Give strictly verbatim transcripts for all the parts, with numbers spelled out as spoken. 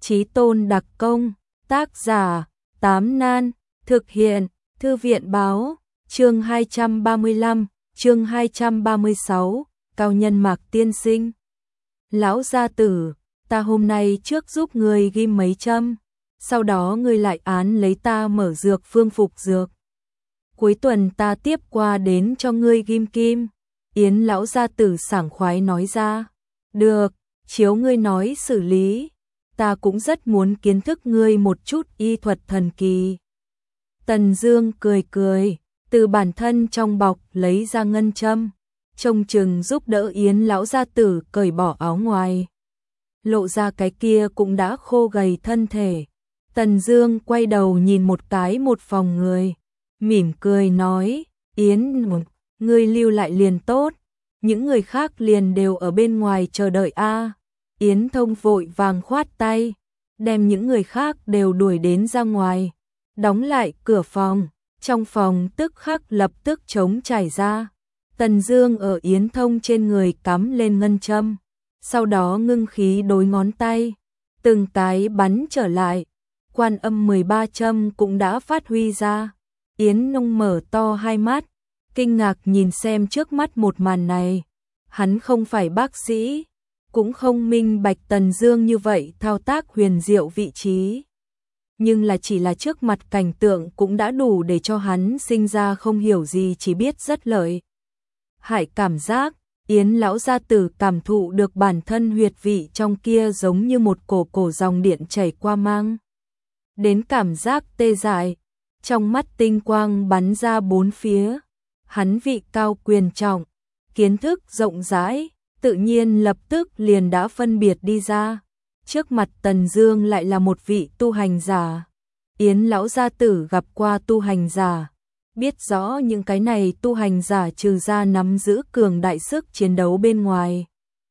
Chí tôn đặc công, tác giả, Tám Nan, thực hiện, Thư viện báo, chương hai trăm ba mươi lăm, chương hai trăm ba mươi sáu, cao nhân Mạc tiên sinh. Lão gia tử, ta hôm nay trước giúp ngươi ghim mấy châm, sau đó ngươi lại án lấy ta mở dược phương phục dược. Cuối tuần ta tiếp qua đến cho ngươi ghim kim. Yến lão gia tử sảng khoái nói ra. Được, chiếu ngươi nói xử lý. Ta cũng rất muốn kiến thức ngươi một chút y thuật thần kỳ. Tần Dương cười cười, từ bản thân trong bọc lấy ra ngân châm, trông chừng giúp đỡ Yến lão gia tử cởi bỏ áo ngoài. Lộ ra cái kia cũng đã khô gầy thân thể. Tần Dương quay đầu nhìn một cái một phòng người, mỉm cười nói, Yến, ngươi lưu lại liền tốt, những người khác liền đều ở bên ngoài chờ đợi a. Yến Thông vội vàng khoát tay, đem những người khác đều đuổi đến ra ngoài, đóng lại cửa phòng, trong phòng tức khắc lập tức trống trải ra. Tần Dương ở Yến Thông trên người cắm lên ngân châm, sau đó ngưng khí đối ngón tay, từng cái bắn trở lại, quan âm mười ba châm cũng đã phát huy ra. Yến Nông mở to hai mắt, kinh ngạc nhìn xem trước mắt một màn này, hắn không phải bác sĩ, cũng không minh bạch Tần Dương như vậy thao tác huyền diệu vị trí. Nhưng là chỉ là trước mặt cảnh tượng cũng đã đủ để cho hắn sinh ra không hiểu gì chỉ biết rất lợi hại cảm giác. Yến lão gia tử cảm thụ được bản thân huyệt vị trong kia giống như một cổ cổ dòng điện chảy qua mang đến cảm giác tê dại, trong mắt tinh quang bắn ra bốn phía. Hắn vị cao quyền trọng, kiến thức rộng rãi, tự nhiên lập tức liền đã phân biệt đi ra. Trước mặt Tần Dương lại là một vị tu hành giả. Yến lão gia tử gặp qua tu hành giả, biết rõ những cái này tu hành giả trừ ra nắm giữ cường đại sức chiến đấu bên ngoài,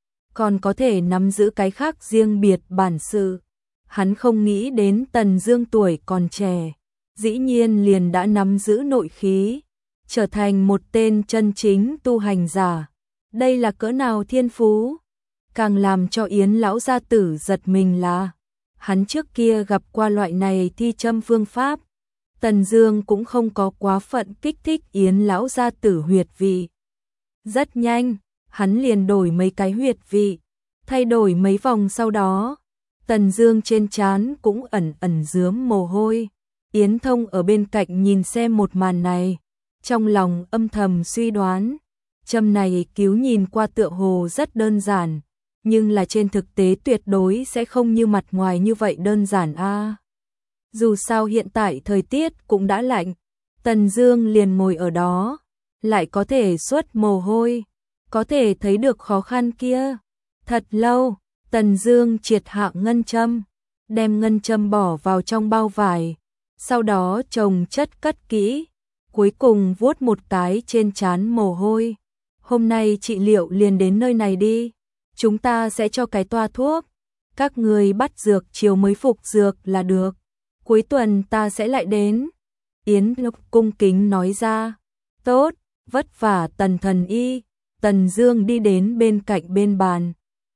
còn có thể nắm giữ cái khác riêng biệt bản sự. Hắn không nghĩ đến Tần Dương tuổi còn trẻ, dĩ nhiên liền đã nắm giữ nội khí, trở thành một tên chân chính tu hành giả. Đây là cỡ nào thiên phú? Càng làm cho Yến lão gia tử giật mình là, hắn trước kia gặp qua loại này thi châm phương pháp. Tần Dương cũng không có quá phận kích thích Yến lão gia tử huyệt vị. Rất nhanh, hắn liền đổi mấy cái huyệt vị, thay đổi mấy vòng sau đó, Tần Dương trên trán cũng ẩn ẩn rướm mồ hôi. Yến Thông ở bên cạnh nhìn xem một màn này, trong lòng âm thầm suy đoán, châm này cứu nhìn qua tựa hồ rất đơn giản, nhưng là trên thực tế tuyệt đối sẽ không như mặt ngoài như vậy đơn giản a. À, dù sao hiện tại thời tiết cũng đã lạnh, Tần Dương liền ngồi ở đó, lại có thể xuất mồ hôi, có thể thấy được khó khăn kia. Thật lâu, Tần Dương triệt hạ ngân châm, đem ngân châm bỏ vào trong bao vải, sau đó chồng chất cất kỹ, cuối cùng vuốt một cái trên trán mồ hôi. Hôm nay trị liệu liền đến nơi này đi, chúng ta sẽ cho cái toa thuốc, các người bắt dược chiều mới phục dược là được, cuối tuần ta sẽ lại đến. Yến Lục cung kính nói ra. Tốt, vất vả Tần thần y. Tần Dương đi đến bên cạnh bên bàn,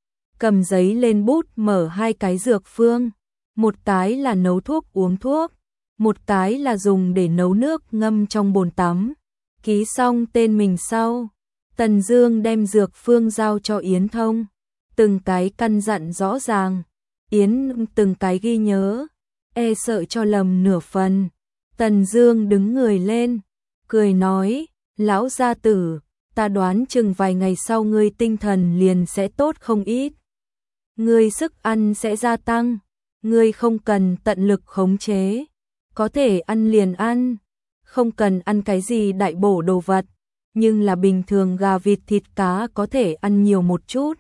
cầm giấy lên bút mở hai cái dược phương, một cái là nấu thuốc uống thuốc, một cái là dùng để nấu nước ngâm trong bồn tắm. Ký xong tên mình sau, Tần Dương đem dược phương giao cho Yến Thông, từng cái căn dặn rõ ràng. Yến từng cái ghi nhớ, e sợ cho lầm nửa phần. Tần Dương đứng người lên, cười nói, lão gia tử, ta đoán chừng vài ngày sau ngươi tinh thần liền sẽ tốt không ít. Ngươi sức ăn sẽ gia tăng, ngươi không cần tận lực khống chế, có thể ăn liền ăn, không cần ăn cái gì đại bổ đồ vật, nhưng là bình thường gà vịt thịt cá có thể ăn nhiều một chút.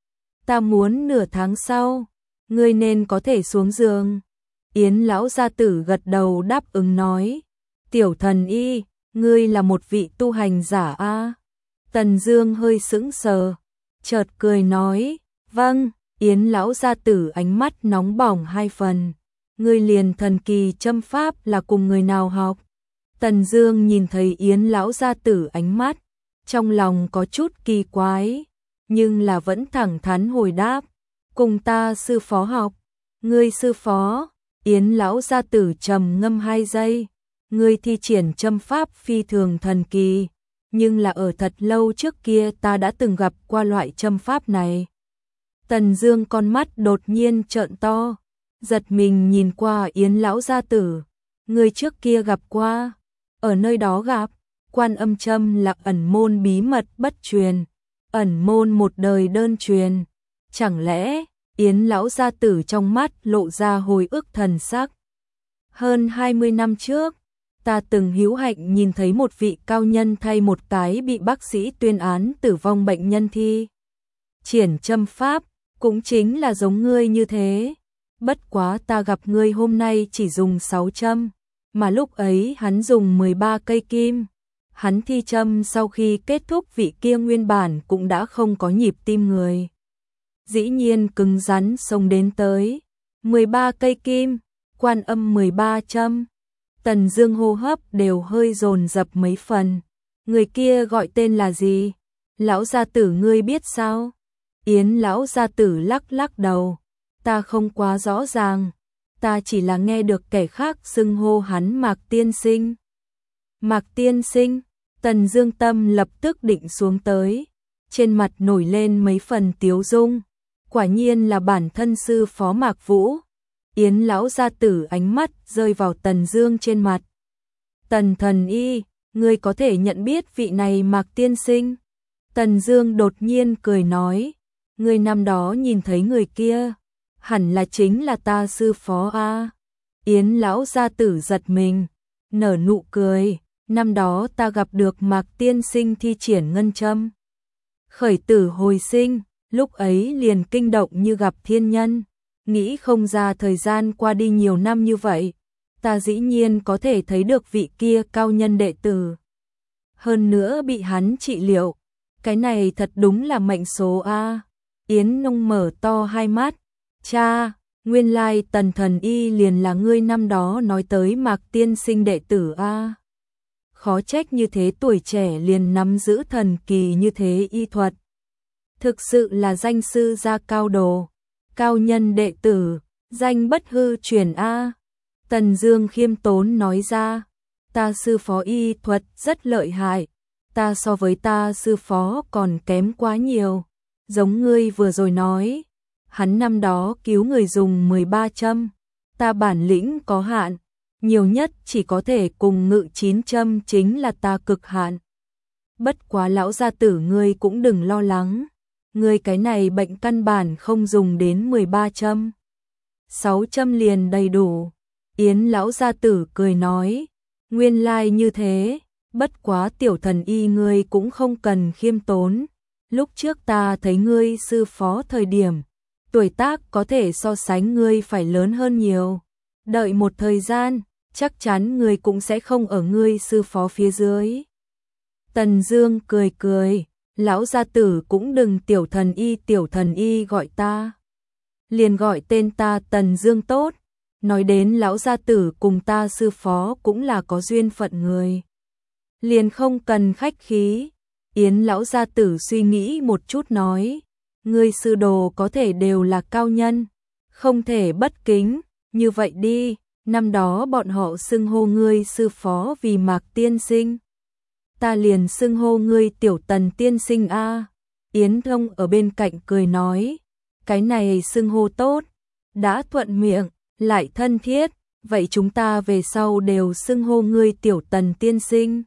Ta muốn nửa tháng sau, ngươi nên có thể xuống giường. Yến lão gia tử gật đầu đáp ứng nói, tiểu thần y, ngươi là một vị tu hành giả a. À? Tần Dương hơi sững sờ, chợt cười nói, vâng. Yến lão gia tử ánh mắt nóng bỏng hai phần, ngươi liền thần kỳ châm pháp là cùng người nào học? Tần Dương nhìn thấy Yến lão gia tử ánh mắt, trong lòng có chút kỳ quái, nhưng là vẫn thẳng thắn hồi đáp, cùng ta sư phó học. Ngươi sư phó, Yến lão gia tử trầm ngâm hai giây, ngươi thi triển châm pháp phi thường thần kỳ, nhưng là ở thật lâu trước kia ta đã từng gặp qua loại châm pháp này. Tần Dương con mắt đột nhiên trợn to, giật mình nhìn qua Yến lão gia tử, ngươi trước kia gặp qua, ở nơi đó gặp, Quan Âm châm là ẩn môn bí mật bất truyền, ẩn môn một đời đơn truyền, chẳng lẽ Yến lão gia tử trong mắt lộ ra hồi ức thần sắc. Hơn hai mươi năm trước, ta từng hữu hạnh nhìn thấy một vị cao nhân thay một cái bị bác sĩ tuyên án tử vong bệnh nhân thi triển châm pháp, cũng chính là giống ngươi như thế. Bất quá ta gặp ngươi hôm nay chỉ dùng sáu châm, mà lúc ấy hắn dùng mười ba cây kim. Hắn thi châm sau khi kết thúc vị kia nguyên bản cũng đã không có nhịp tim người. Dĩ nhiên cứng rắn xông đến tới. mười ba cây kim, Quan Âm mười ba châm. Tần Dương hô hấp đều hơi dồn dập mấy phần. Người kia gọi tên là gì? Lão gia tử ngươi biết sao? Yến lão gia tử lắc lắc đầu. Ta không quá rõ ràng. Ta chỉ là nghe được kẻ khác xưng hô hắn Mạc Tiên Sinh. Mạc Tiên Sinh, Tần Dương tâm lập tức định xuống tới. Trên mặt nổi lên mấy phần tiếu dung. Quả nhiên là bản thân sư phó Mạc Vũ. Yến lão gia tử ánh mắt rơi vào Tần Dương trên mặt. Tần thần y, ngươi có thể nhận biết vị này Mạc Tiên Sinh? Tần Dương đột nhiên cười nói, ngươi năm đó nhìn thấy người kia, hẳn là chính là ta sư phó a. Yến lão gia tử giật mình, nở nụ cười, năm đó ta gặp được Mạc Tiên Sinh thi triển ngân châm. Khởi tử hồi sinh, lúc ấy liền kinh động như gặp thiên nhân. Nghĩ không ra thời gian qua đi nhiều năm như vậy, ta dĩ nhiên có thể thấy được vị kia cao nhân đệ tử. Hơn nữa bị hắn trị liệu, cái này thật đúng là mệnh số a. Yến Nông mở to hai mắt, cha, nguyên lai Tần thần y liền là ngươi năm đó nói tới Mạc Tiên Sinh đệ tử a. Khó trách như thế tuổi trẻ liền nắm giữ thần kỳ như thế y thuật. Thực sự là danh sư gia cao đồ. Cao nhân đệ tử, danh bất hư truyền a. Tần Dương khiêm tốn nói ra, ta sư phó y thuật rất lợi hại, ta so với ta sư phó còn kém quá nhiều. Giống ngươi vừa rồi nói, hắn năm đó cứu người dùng mười ba châm, ta bản lĩnh có hạn, nhiều nhất chỉ có thể cùng ngự chín châm chính là ta cực hạn. Bất quá lão gia tử ngươi cũng đừng lo lắng. Ngươi cái này bệnh căn bản không dùng đến mười ba châm. sáu châm liền đầy đủ. Yến lão gia tử cười nói, nguyên lai như thế, bất quá tiểu thần y ngươi cũng không cần khiêm tốn. Lúc trước ta thấy ngươi sư phó thời điểm, tuổi tác có thể so sánh ngươi phải lớn hơn nhiều. Đợi một thời gian, chắc chắn ngươi cũng sẽ không ở ngươi sư phó phía dưới. Tần Dương cười cười. Lão gia tử cũng đừng tiểu thần y tiểu thần y gọi ta. Liền gọi tên ta Tần Dương tốt. Nói đến lão gia tử cùng ta sư phó cũng là có duyên phận người. Liền không cần khách khí. Yến lão gia tử suy nghĩ một chút nói. Ngươi sư đồ có thể đều là cao nhân. Không thể bất kính. Như vậy đi, năm đó bọn họ xưng hô ngươi sư phó vì Mạc Tiên Sinh. Ta liền xưng hô ngươi tiểu Tần tiên sinh a. Yến Thông ở bên cạnh cười nói, cái này xưng hô tốt, đã thuận miệng, lại thân thiết, vậy chúng ta về sau đều xưng hô ngươi tiểu Tần tiên sinh.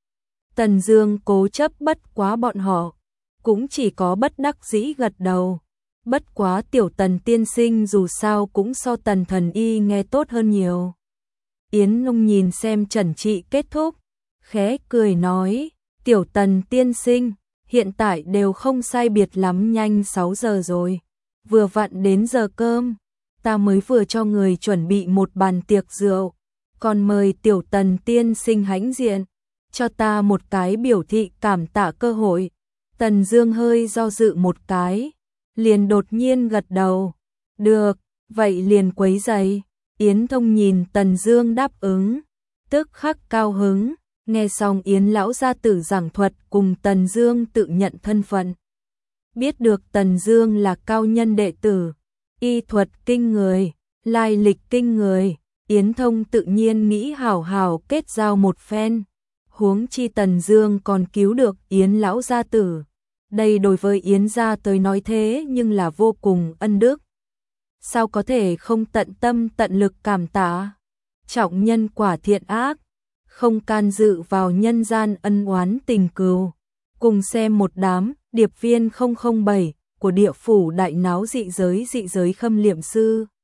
Tần Dương cố chấp bất quá bọn họ, cũng chỉ có bất đắc dĩ gật đầu. Bất quá tiểu Tần tiên sinh dù sao cũng so Tần thần y nghe tốt hơn nhiều. Yến Thông nhìn xem trần trị kết thúc, khẽ cười nói, tiểu Tần tiên sinh, hiện tại đều không sai biệt lắm nhanh sáu giờ rồi, vừa vặn đến giờ cơm, ta mới vừa cho người chuẩn bị một bàn tiệc rượu, còn mời tiểu Tần tiên sinh hãnh diện, cho ta một cái biểu thị cảm tạ cơ hội. Tần Dương hơi do dự một cái, liền đột nhiên gật đầu, được, vậy liền quấy giày. Yến Thông nhìn Tần Dương đáp ứng, tức khắc cao hứng. Nghe xong Yến lão gia tử giảng thuật cùng Tần Dương tự nhận thân phận. Biết được Tần Dương là cao nhân đệ tử, y thuật kinh người, lai lịch kinh người, Yến Thông tự nhiên nghĩ hảo hảo kết giao một phen, huống chi Tần Dương còn cứu được Yến lão gia tử. Đây đối với Yến gia tới nói thế nhưng là vô cùng ân đức. Sao có thể không tận tâm tận lực cảm tạ? Trọng nhân quả thiện ác, không can dự vào nhân gian ân oán tình cừu. Cùng xem một đám điệp viên không không bảy của địa phủ đại náo dị giới dị giới khâm liệm sư.